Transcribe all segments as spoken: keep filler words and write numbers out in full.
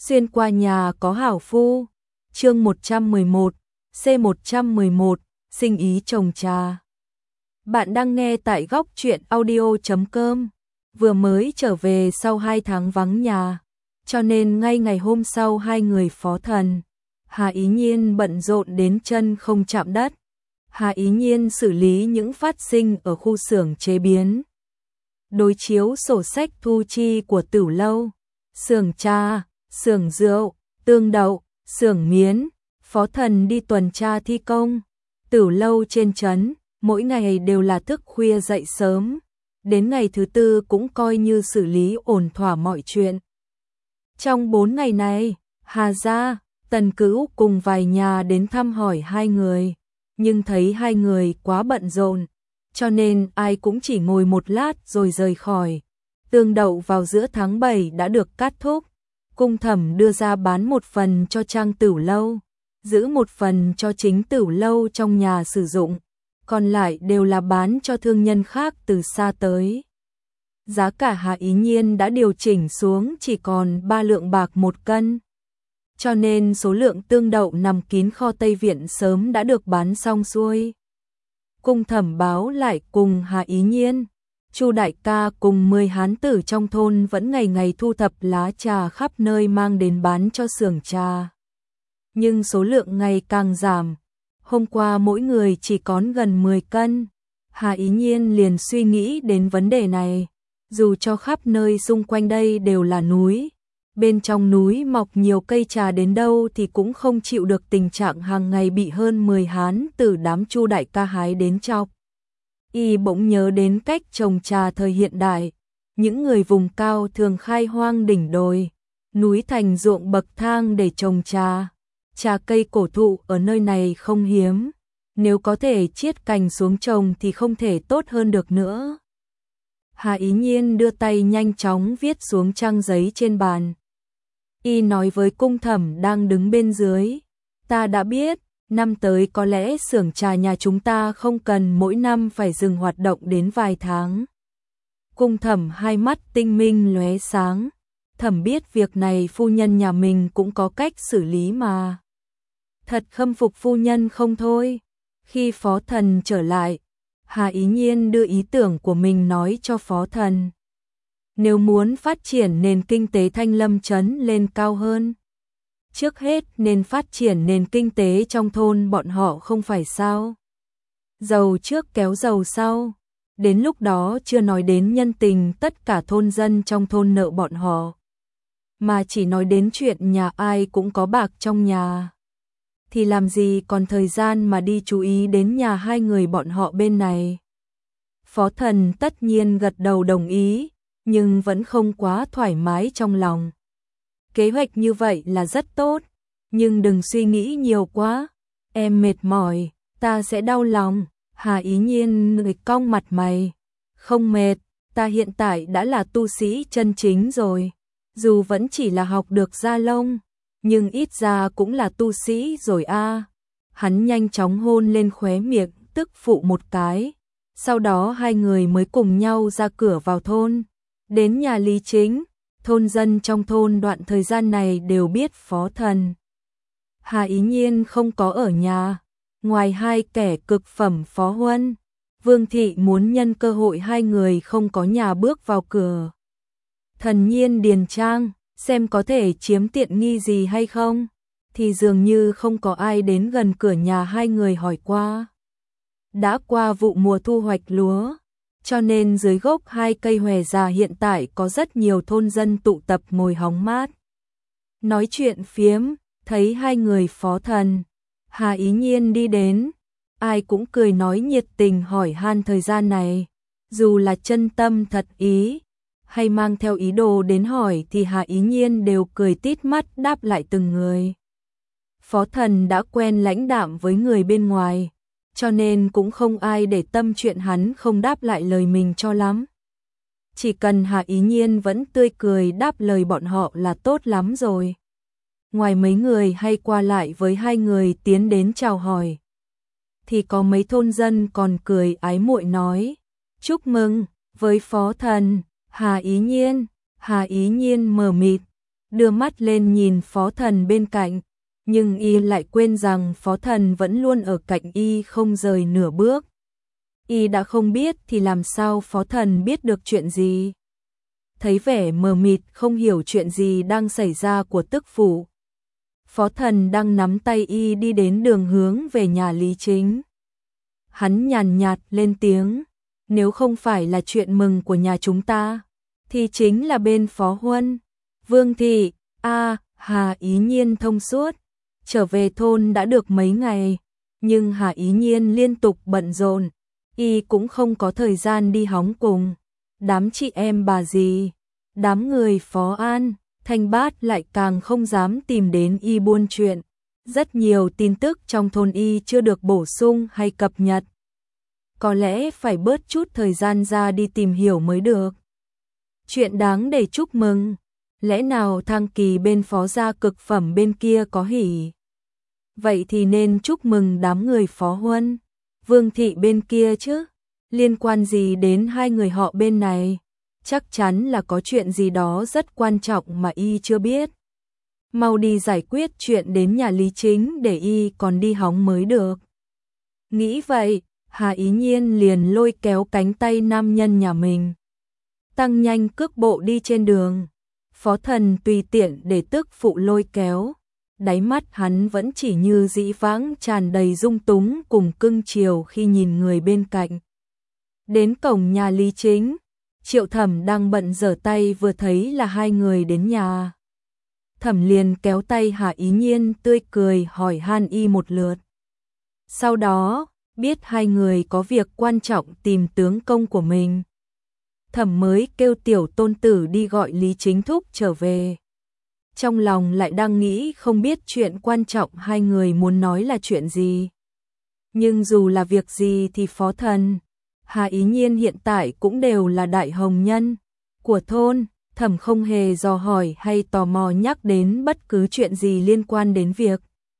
Xuyên qua nhà có hảo phu. Chương một trăm mười một, C một trăm mười một, sinh ý trồng trà. Bạn đang nghe tại góc truyện audio chấm com. Vừa mới trở về sau hai tháng vắng nhà, cho nên ngay ngày hôm sau hai người Phó Thần, Hà Ý Nhiên bận rộn đến chân không chạm đất. Hà Ý Nhiên xử lý những phát sinh ở khu xưởng chế biến, đối chiếu sổ sách thu chi của Tửu Lâu, xưởng trà, xưởng rượu, tương đậu, xưởng miến. Phó Thần đi tuần tra thi công Tửu Lâu trên trấn, mỗi ngày đều là thức khuya dậy sớm. Đến ngày thứ tư cũng coi như xử lý ổn thỏa mọi chuyện. Trong bốn ngày này, Hà gia, Tần Cữu cùng vài nhà đến thăm hỏi hai người, nhưng thấy hai người quá bận rộn, cho nên ai cũng chỉ ngồi một lát rồi rời khỏi. Tương đậu vào giữa tháng bảy đã được cắt thúc, Cung Thẩm đưa ra bán một phần cho trang Tửu Lâu, giữ một phần cho chính Tửu Lâu trong nhà sử dụng, còn lại đều là bán cho thương nhân khác từ xa tới. Giá cả Hà Ý Nhiên đã điều chỉnh xuống chỉ còn ba lượng bạc một cân, cho nên số lượng tương đậu nằm kín kho Tây Viện sớm đã được bán xong xuôi. Cung Thẩm báo lại cùng Hà Ý Nhiên, Chu đại ca cùng mười hán tử trong thôn vẫn ngày ngày thu thập lá trà khắp nơi mang đến bán cho xưởng trà. Nhưng số lượng ngày càng giảm, hôm qua mỗi người chỉ còn gần mười cân. Hà Ý Nhiên liền suy nghĩ đến vấn đề này, dù cho khắp nơi xung quanh đây đều là núi, bên trong núi mọc nhiều cây trà đến đâu thì cũng không chịu được tình trạng hàng ngày bị hơn mười hán tử đám Chu đại ca hái đến chọc. Y bỗng nhớ đến cách trồng trà thời hiện đại, những người vùng cao thường khai hoang đỉnh đồi, núi thành ruộng bậc thang để trồng trà. Trà cây cổ thụ ở nơi này không hiếm, nếu có thể chiết cành xuống trồng thì không thể tốt hơn được nữa. Hà Ý Nhiên đưa tay nhanh chóng viết xuống trang giấy trên bàn. Y nói với Cung Thẩm đang đứng bên dưới, ta đã biết, năm tới có lẽ xưởng trà nhà chúng ta không cần mỗi năm phải dừng hoạt động đến vài tháng. Cung Thẩm hai mắt tinh minh lóe sáng, Thẩm biết việc này phu nhân nhà mình cũng có cách xử lý mà. Thật khâm phục phu nhân không thôi. Khi Phó Thần trở lại, Hà Ý Nhiên đưa ý tưởng của mình nói cho Phó Thần. Nếu muốn phát triển nền kinh tế Thanh Lâm trấn lên cao hơn, trước hết nên phát triển nền kinh tế trong thôn bọn họ không phải sao? Giàu trước kéo giàu sau, đến lúc đó chưa nói đến nhân tình tất cả thôn dân trong thôn nợ bọn họ, mà chỉ nói đến chuyện nhà ai cũng có bạc trong nhà, thì làm gì còn thời gian mà đi chú ý đến nhà hai người bọn họ bên này. Phó Thần tất nhiên gật đầu đồng ý, nhưng vẫn không quá thoải mái trong lòng. Kế hoạch như vậy là rất tốt, nhưng đừng suy nghĩ nhiều quá, em mệt mỏi, ta sẽ đau lòng. Hà Ý Nhiên người cong mặt mày, không mệt, ta hiện tại đã là tu sĩ chân chính rồi, dù vẫn chỉ là học được da lông, nhưng ít ra cũng là tu sĩ rồi a. Hắn nhanh chóng hôn lên khóe miệng tức phụ một cái, sau đó hai người mới cùng nhau ra cửa vào thôn, đến nhà Lý Chính. Thôn dân trong thôn đoạn thời gian này đều biết Phó Thần Hà Ý Nhiên không có ở nhà, ngoài hai kẻ cực phẩm Phó Huân, Vương Thị muốn nhân cơ hội hai người không có nhà bước vào cửa Thần Nhiên điền trang, xem có thể chiếm tiện nghi gì hay không, thì dường như không có ai đến gần cửa nhà hai người hỏi qua. Đã qua vụ mùa thu hoạch lúa, cho nên dưới gốc hai cây hòe già hiện tại có rất nhiều thôn dân tụ tập ngồi hóng mát, nói chuyện phiếm. Thấy hai người Phó Thần Hà Ý Nhiên đi đến, ai cũng cười nói nhiệt tình hỏi han thời gian này, dù là chân tâm thật ý hay mang theo ý đồ đến hỏi thì Hà Ý Nhiên đều cười tít mắt đáp lại từng người. Phó Thần đã quen lãnh đạm với người bên ngoài, cho nên cũng không ai để tâm chuyện hắn không đáp lại lời mình cho lắm. Chỉ cần Hà Ý Nhiên vẫn tươi cười đáp lời bọn họ là tốt lắm rồi. Ngoài mấy người hay qua lại với hai người tiến đến chào hỏi, thì có mấy thôn dân còn cười ái muội nói, chúc mừng, với Phó Thần Hà Ý Nhiên. Hà Ý Nhiên mờ mịt, đưa mắt lên nhìn Phó Thần bên cạnh, nhưng y lại quên rằng Phó Thần vẫn luôn ở cạnh y không rời nửa bước. Y đã không biết thì làm sao Phó Thần biết được chuyện gì. Thấy vẻ mờ mịt không hiểu chuyện gì đang xảy ra của tức phụ, Phó Thần đang nắm tay y đi đến đường hướng về nhà Lý Chính. Hắn nhàn nhạt lên tiếng, nếu không phải là chuyện mừng của nhà chúng ta, thì chính là bên Phó Huân. Vương thị, a Hà Ý Nhiên thông suốt, trở về thôn đã được mấy ngày, nhưng Hà Ý Nhiên liên tục bận rộn, y cũng không có thời gian đi hóng cùng. Đám chị em bà dì, đám người Phó An, Thanh Bát lại càng không dám tìm đến y buôn chuyện. Rất nhiều tin tức trong thôn y chưa được bổ sung hay cập nhật. Có lẽ phải bớt chút thời gian ra đi tìm hiểu mới được. Chuyện đáng để chúc mừng. Lẽ nào Thang Kỳ bên Phó gia cực phẩm bên kia có hỉ? Vậy thì nên chúc mừng đám người Phó Huân, Vương thị bên kia chứ. Liên quan gì đến hai người họ bên này? Chắc chắn là có chuyện gì đó rất quan trọng mà y chưa biết. Mau đi giải quyết chuyện đến nhà Lý Chính để y còn đi hóng mới được. Nghĩ vậy, Hà Ý Nhiên liền lôi kéo cánh tay nam nhân nhà mình, tăng nhanh cước bộ đi trên đường. Phó Thần tùy tiện để tức phụ lôi kéo, đáy mắt hắn vẫn chỉ như dĩ vãng tràn đầy dung túng cùng cưng chiều khi nhìn người bên cạnh. Đến cổng nhà Lý Chính, Triệu Thẩm đang bận giở tay vừa thấy là hai người đến nhà. Thẩm liền kéo tay Hà Ý Nhiên tươi cười hỏi han y một lượt. Sau đó, biết hai người có việc quan trọng tìm tướng công của mình, Thẩm mới kêu tiểu tôn tử đi gọi Lý Chính thúc trở về. Trong lòng lại đang nghĩ không biết chuyện quan trọng hai người muốn nói là chuyện gì. Nhưng dù là việc gì thì Phó Thần, Hà Ý Nhiên hiện tại cũng đều là đại hồng nhân của thôn. Thẩm không hề dò hỏi hay tò mò nhắc đến bất cứ chuyện gì liên quan đến việc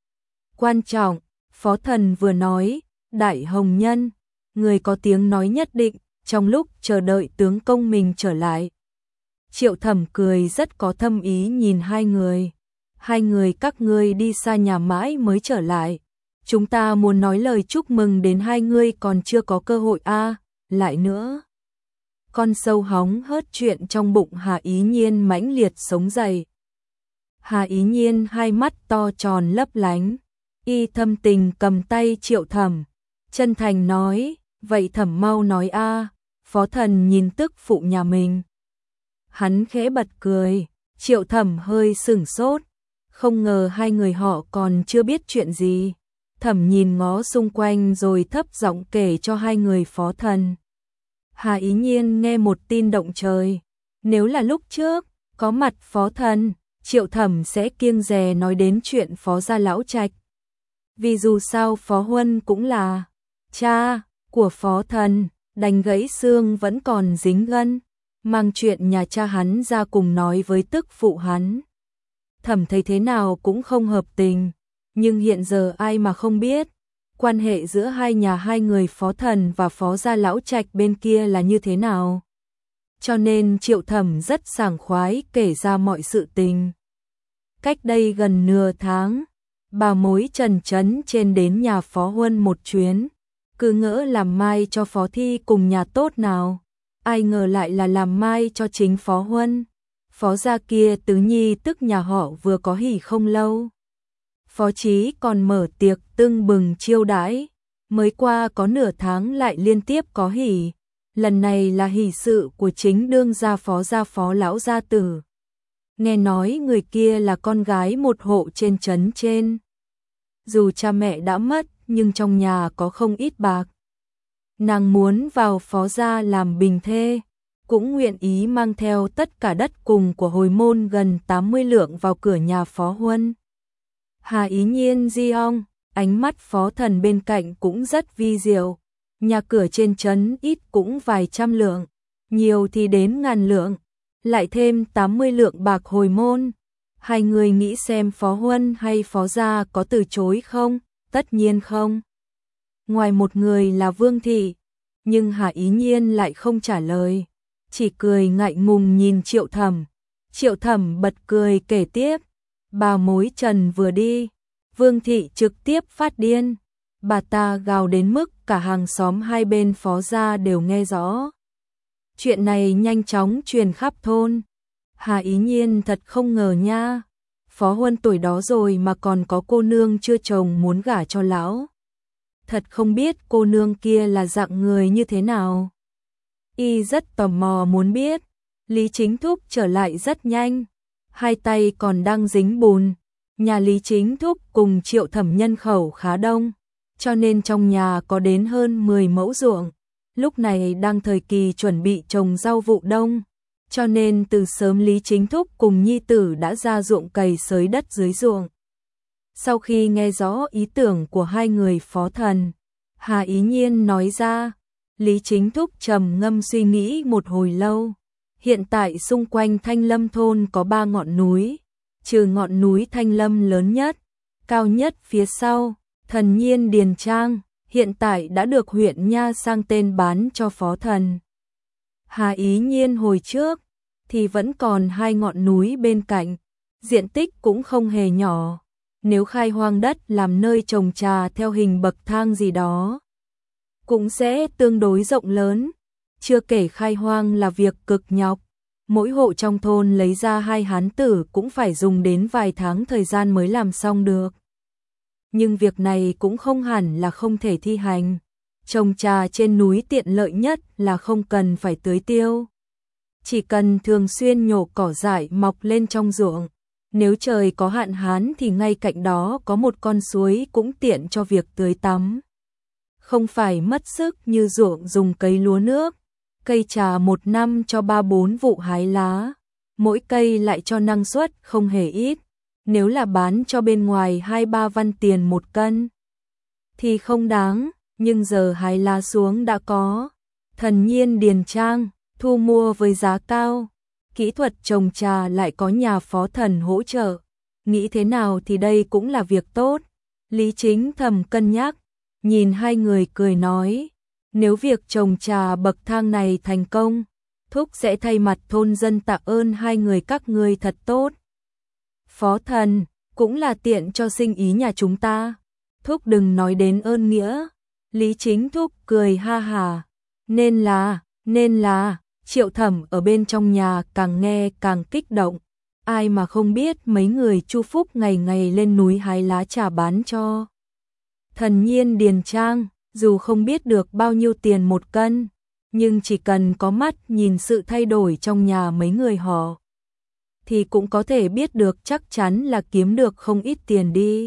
quan trọng. Phó Thần vừa nói, đại hồng nhân, người có tiếng nói nhất định, trong lúc chờ đợi tướng công mình trở lại. Triệu Thẩm cười rất có thâm ý nhìn hai người. Hai người các ngươi đi xa nhà mãi mới trở lại. Chúng ta muốn nói lời chúc mừng đến hai ngươi còn chưa có cơ hội a à, lại nữa. Con sâu hóng hớt chuyện trong bụng Hà Ý Nhiên mãnh liệt sống dậy. Hà Ý Nhiên hai mắt to tròn lấp lánh, y thâm tình cầm tay Triệu Thẩm, chân thành nói, vậy Thẩm mau nói a à. Phó Thần nhìn tức phụ nhà mình, hắn khẽ bật cười. Triệu Thẩm hơi sửng sốt, không ngờ hai người họ còn chưa biết chuyện gì. Thẩm nhìn ngó xung quanh rồi thấp giọng kể cho hai người Phó Thần. Hà Ý Nhiên nghe một tin động trời. Nếu là lúc trước có mặt Phó Thần, Triệu Thẩm sẽ kiêng dè nói đến chuyện Phó gia lão trạch. Vì dù sao Phó Huân cũng là cha của Phó Thần, đành gãy xương vẫn còn dính gân, mang chuyện nhà cha hắn ra cùng nói với tức phụ hắn. Thẩm thấy thế nào cũng không hợp tình, nhưng hiện giờ ai mà không biết quan hệ giữa hai nhà hai người Phó Thần và Phó gia lão trạch bên kia là như thế nào. Cho nên Triệu Thẩm rất sảng khoái kể ra mọi sự tình. Cách đây gần nửa tháng, bà mối Trần Trấn trên đến nhà Phó Huân một chuyến, cứ ngỡ làm mai cho Phó Thi cùng nhà tốt nào, ai ngờ lại là làm mai cho chính Phó Huân. Phó gia kia tứ nhi tức nhà họ vừa có hỉ không lâu, Phó Chí còn mở tiệc tưng bừng chiêu đãi, mới qua có nửa tháng lại liên tiếp có hỉ. Lần này là hỷ sự của chính đương gia Phó gia Phó lão gia tử. Nghe nói người kia là con gái một hộ trên trấn trên. Dù cha mẹ đã mất nhưng trong nhà có không ít bạc. Nàng muốn vào Phó gia làm bình thê, cũng nguyện ý mang theo tất cả đất cùng của hồi môn gần tám mươi lượng vào cửa nhà Phó Huân. Hà Ý Nhiên di ong, ánh mắt Phó Thần bên cạnh cũng rất vi diệu. Nhà cửa trên trấn ít cũng vài trăm lượng, nhiều thì đến ngàn lượng, lại thêm tám mươi lượng bạc hồi môn. Hai người nghĩ xem Phó Huân hay Phó gia có từ chối không? Tất nhiên không. Ngoài một người là Vương thị, nhưng Hà Ý Nhiên lại không trả lời, chỉ cười ngại ngùng nhìn Triệu Thẩm. Triệu Thẩm bật cười kể tiếp, bà mối Trần vừa đi, Vương thị trực tiếp phát điên, bà ta gào đến mức cả hàng xóm hai bên Phó gia đều nghe rõ. Chuyện này nhanh chóng truyền khắp thôn. Hà Ý Nhiên thật không ngờ nha, Phó Huân tuổi đó rồi mà còn có cô nương chưa chồng muốn gả cho lão. Thật không biết cô nương kia là dạng người như thế nào. Y rất tò mò muốn biết. Lý Chính Thúc trở lại rất nhanh, hai tay còn đang dính bùn. Nhà Lý Chính Thúc cùng Triệu Thẩm nhân khẩu khá đông, cho nên trong nhà có đến hơn mười mẫu ruộng. Lúc này đang thời kỳ chuẩn bị trồng rau vụ đông, cho nên từ sớm Lý Chính Thúc cùng nhi tử đã ra ruộng cày xới đất dưới ruộng. Sau khi nghe rõ ý tưởng của hai người Phó Thần, Hà Ý Nhiên nói ra, Lý Chính Thúc trầm ngâm suy nghĩ một hồi lâu. Hiện tại xung quanh Thanh Lâm thôn có ba ngọn núi, trừ ngọn núi Thanh Lâm lớn nhất, cao nhất phía sau, Thần Nhiên Điền Trang, hiện tại đã được huyện Nha sang tên bán cho Phó Thần. Hà Ý Nhiên hồi trước thì vẫn còn hai ngọn núi bên cạnh, diện tích cũng không hề nhỏ. Nếu khai hoang đất làm nơi trồng trà theo hình bậc thang gì đó, cũng sẽ tương đối rộng lớn. Chưa kể khai hoang là việc cực nhọc, mỗi hộ trong thôn lấy ra hai hán tử cũng phải dùng đến vài tháng thời gian mới làm xong được. Nhưng việc này cũng không hẳn là không thể thi hành. Trồng trà trên núi tiện lợi nhất là không cần phải tưới tiêu. Chỉ cần thường xuyên nhổ cỏ dại mọc lên trong ruộng. Nếu trời có hạn hán thì ngay cạnh đó có một con suối cũng tiện cho việc tưới tắm. Không phải mất sức như ruộng dùng cấy lúa nước. Cây trà một năm cho ba bốn vụ hái lá, mỗi cây lại cho năng suất không hề ít. Nếu là bán cho bên ngoài hai ba văn tiền một cân thì không đáng, nhưng giờ hái lá xuống đã có. Thần Nhiên Điền Trang thu mua với giá cao, kỹ thuật trồng trà lại có nhà Phó Thần hỗ trợ. Nghĩ thế nào thì đây cũng là việc tốt. Lý Chính thầm cân nhắc, nhìn hai người cười nói, nếu việc trồng trà bậc thang này thành công, Thúc sẽ thay mặt thôn dân tạ ơn hai người các ngươi thật tốt. Phó Thần, cũng là tiện cho sinh ý nhà chúng ta. Thúc đừng nói đến ơn nghĩa. Lý Chính Thúc cười ha hà. Nên là, nên là, Triệu Thẩm ở bên trong nhà càng nghe càng kích động. Ai mà không biết mấy người Chu Phúc ngày ngày lên núi hái lá trà bán cho Thần Nhiên Điền Trang, dù không biết được bao nhiêu tiền một cân, nhưng chỉ cần có mắt nhìn sự thay đổi trong nhà mấy người họ, thì cũng có thể biết được chắc chắn là kiếm được không ít tiền đi.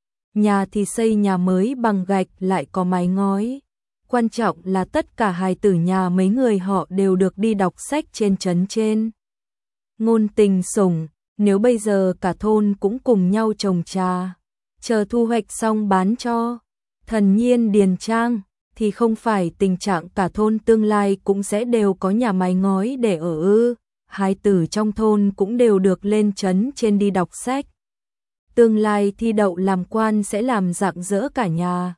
Nhà thì xây nhà mới bằng gạch lại có mái ngói. Quan trọng là tất cả hài tử nhà mấy người họ đều được đi đọc sách trên trấn trên. Ngôn Tình sủng, nếu bây giờ cả thôn cũng cùng nhau trồng trà, chờ thu hoạch xong bán cho Thần Nhiên Điền Trang, thì không phải tình trạng cả thôn tương lai cũng sẽ đều có nhà mái ngói để ở ư. Hài tử trong thôn cũng đều được lên trấn trên đi đọc sách. Tương lai thi đậu làm quan sẽ làm rạng rỡ cả nhà.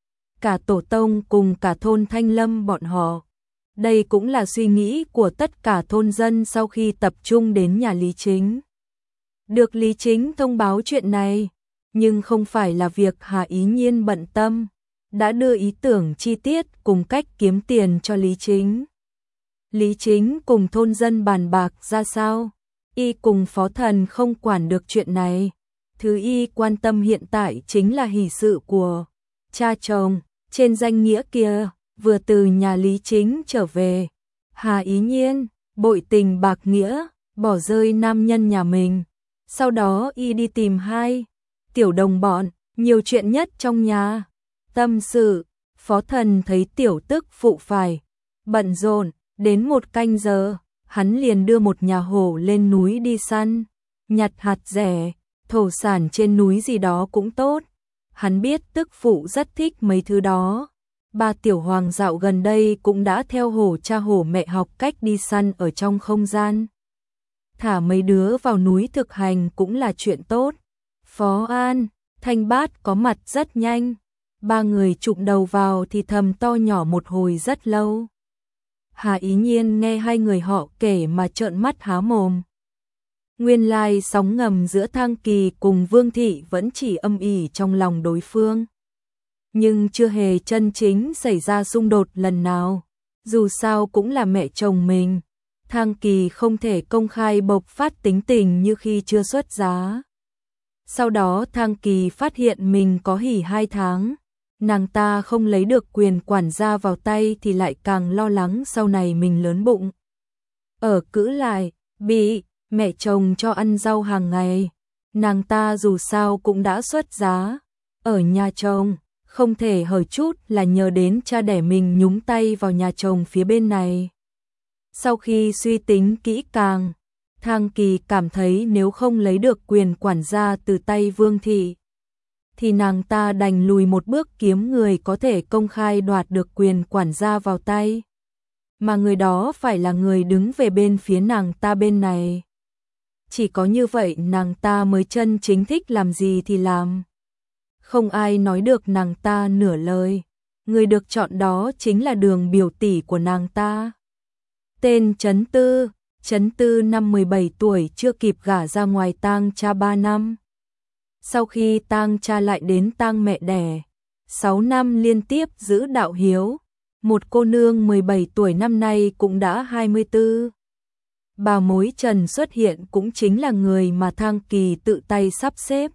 Cả tổ tông cùng cả thôn Thanh Lâm bọn họ. Đây cũng là suy nghĩ của tất cả thôn dân sau khi tập trung đến nhà Lý Chính. Được Lý Chính thông báo chuyện này, nhưng không phải là việc Hà Ý Nhiên bận tâm, đã đưa ý tưởng chi tiết cùng cách kiếm tiền cho Lý Chính. Lý Chính cùng thôn dân bàn bạc ra sao, y cùng Phó Thần không quản được chuyện này. Thứ y quan tâm hiện tại chính là hỷ sự của cha chồng, trên danh nghĩa kia, vừa từ nhà Lý Chính trở về. Hà Ý Nhiên, bội tình bạc nghĩa, bỏ rơi nam nhân nhà mình. Sau đó y đi tìm hai tiểu đồng bọn, nhiều chuyện nhất trong nhà. Tâm sự, Phó Thần thấy tiểu tức phụ phải bận rộn, đến một canh giờ, hắn liền đưa một nhà hổ lên núi đi săn, nhặt hạt rẻ, thổ sản trên núi gì đó cũng tốt. Hắn biết tức phụ rất thích mấy thứ đó. Ba tiểu hoàng dạo gần đây cũng đã theo hổ cha hổ mẹ học cách đi săn ở trong không gian. Thả mấy đứa vào núi thực hành cũng là chuyện tốt. Phó An, Thanh Bát có mặt rất nhanh. Ba người chụm đầu vào thì thầm to nhỏ một hồi rất lâu. Hà Ý Nhiên nghe hai người họ kể mà trợn mắt há mồm. Nguyên lai sóng ngầm giữa Thang Kỳ cùng Vương Thị vẫn chỉ âm ỉ trong lòng đối phương. Nhưng chưa hề chân chính xảy ra xung đột lần nào. Dù sao cũng là mẹ chồng mình. Thang Kỳ không thể công khai bộc phát tính tình như khi chưa xuất giá. Sau đó Thang Kỳ phát hiện mình có hỉ hai tháng. Nàng ta không lấy được quyền quản gia vào tay thì lại càng lo lắng sau này mình lớn bụng. Ở cữ lại, bị mẹ chồng cho ăn rau hàng ngày. Nàng ta dù sao cũng đã xuất giá. Ở nhà chồng, không thể hời chút là nhờ đến cha đẻ mình nhúng tay vào nhà chồng phía bên này. Sau khi suy tính kỹ càng, Thang Kỳ cảm thấy nếu không lấy được quyền quản gia từ tay Vương Thị, thì nàng ta đành lùi một bước kiếm người có thể công khai đoạt được quyền quản gia vào tay. Mà người đó phải là người đứng về bên phía nàng ta bên này. Chỉ có như vậy nàng ta mới chân chính thích làm gì thì làm. Không ai nói được nàng ta nửa lời. Người được chọn đó chính là Đường biểu tỷ của nàng ta. Tên Trấn Tư, Trấn Tư năm mười bảy tuổi chưa kịp gả ra ngoài tang cha ba năm. Sau khi tang cha lại đến tang mẹ đẻ, sáu năm liên tiếp giữ đạo hiếu. Một cô nương mười bảy tuổi năm nay cũng đã hai mươi tư. Bà mối Trần xuất hiện cũng chính là người mà Thang Kỳ tự tay sắp xếp.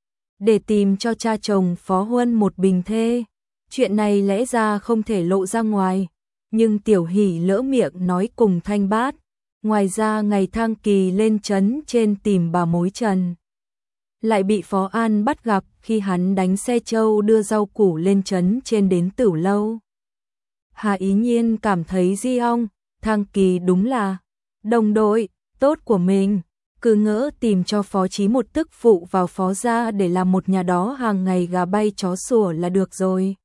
Để tìm cho cha chồng Phó Huân một bình thê. Chuyện này lẽ ra không thể lộ ra ngoài. Nhưng Tiểu Hỷ lỡ miệng nói cùng Thanh Bát. Ngoài ra ngày Thang Kỳ lên trấn trên tìm bà mối Trần, lại bị Phó An bắt gặp khi hắn đánh xe trâu đưa rau củ lên trấn trên đến Tửu Lâu. Hà Ý Nhiên cảm thấy Di Ong, Thang Kỳ đúng là đồng đội tốt của mình. Cứ ngỡ tìm cho Phó Chí một tức phụ vào Phó gia để làm một nhà đó hàng ngày gà bay chó sủa là được rồi.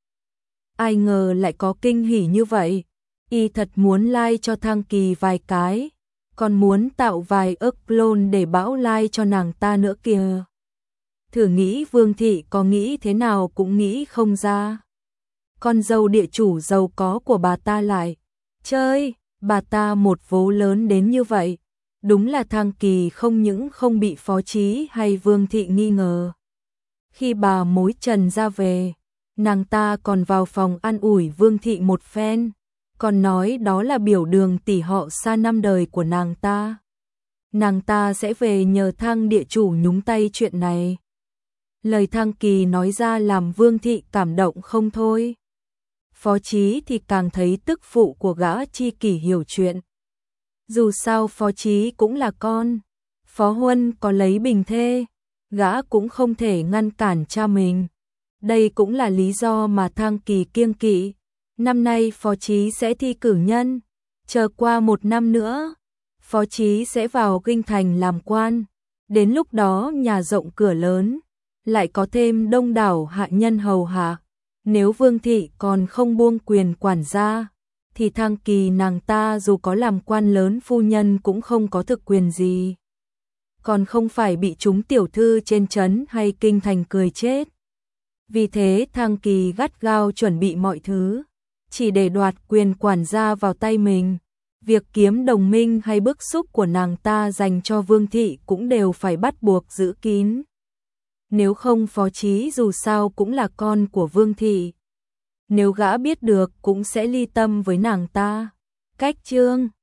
Ai ngờ lại có kinh hỉ như vậy. Y thật muốn like cho Thang Kỳ vài cái, còn muốn tạo vài ức clone để bão like cho nàng ta nữa kìa. Thử nghĩ Vương Thị có nghĩ thế nào cũng nghĩ không ra. Con dâu địa chủ giàu có của bà ta lại chơi bà ta một vố lớn đến như vậy. Đúng là Thang Kỳ không những không bị Phó Chí hay Vương Thị nghi ngờ. Khi bà mối Trần ra về, nàng ta còn vào phòng an ủi Vương Thị một phen, còn nói đó là biểu Đường tỷ họ xa năm đời của nàng ta. Nàng ta sẽ về nhờ Thang địa chủ nhúng tay chuyện này. Lời Thang Kỳ nói ra làm Vương Thị cảm động không thôi. Phó Chí thì càng thấy tức phụ của gã chi kỷ hiểu chuyện. Dù sao Phó Chí cũng là con. Phó Huân có lấy bình thê, gã cũng không thể ngăn cản cha mình. Đây cũng là lý do mà Thang Kỳ kiêng kỵ. Năm nay Phó Chí sẽ thi cử nhân. Chờ qua một năm nữa, Phó Chí sẽ vào kinh thành làm quan. Đến lúc đó nhà rộng cửa lớn, lại có thêm đông đảo hạ nhân hầu hạ. Nếu Vương Thị còn không buông quyền quản gia, thì Thang Kỳ nàng ta dù có làm quan lớn phu nhân cũng không có thực quyền gì. Còn không phải bị chúng tiểu thư trên trấn hay kinh thành cười chết. Vì thế Thang Kỳ gắt gao chuẩn bị mọi thứ, chỉ để đoạt quyền quản gia vào tay mình. Việc kiếm đồng minh hay bức xúc của nàng ta dành cho Vương Thị cũng đều phải bắt buộc giữ kín. Nếu không Phó Chí dù sao cũng là con của Vương Thị. Nếu gã biết được cũng sẽ ly tâm với nàng ta. Cách chương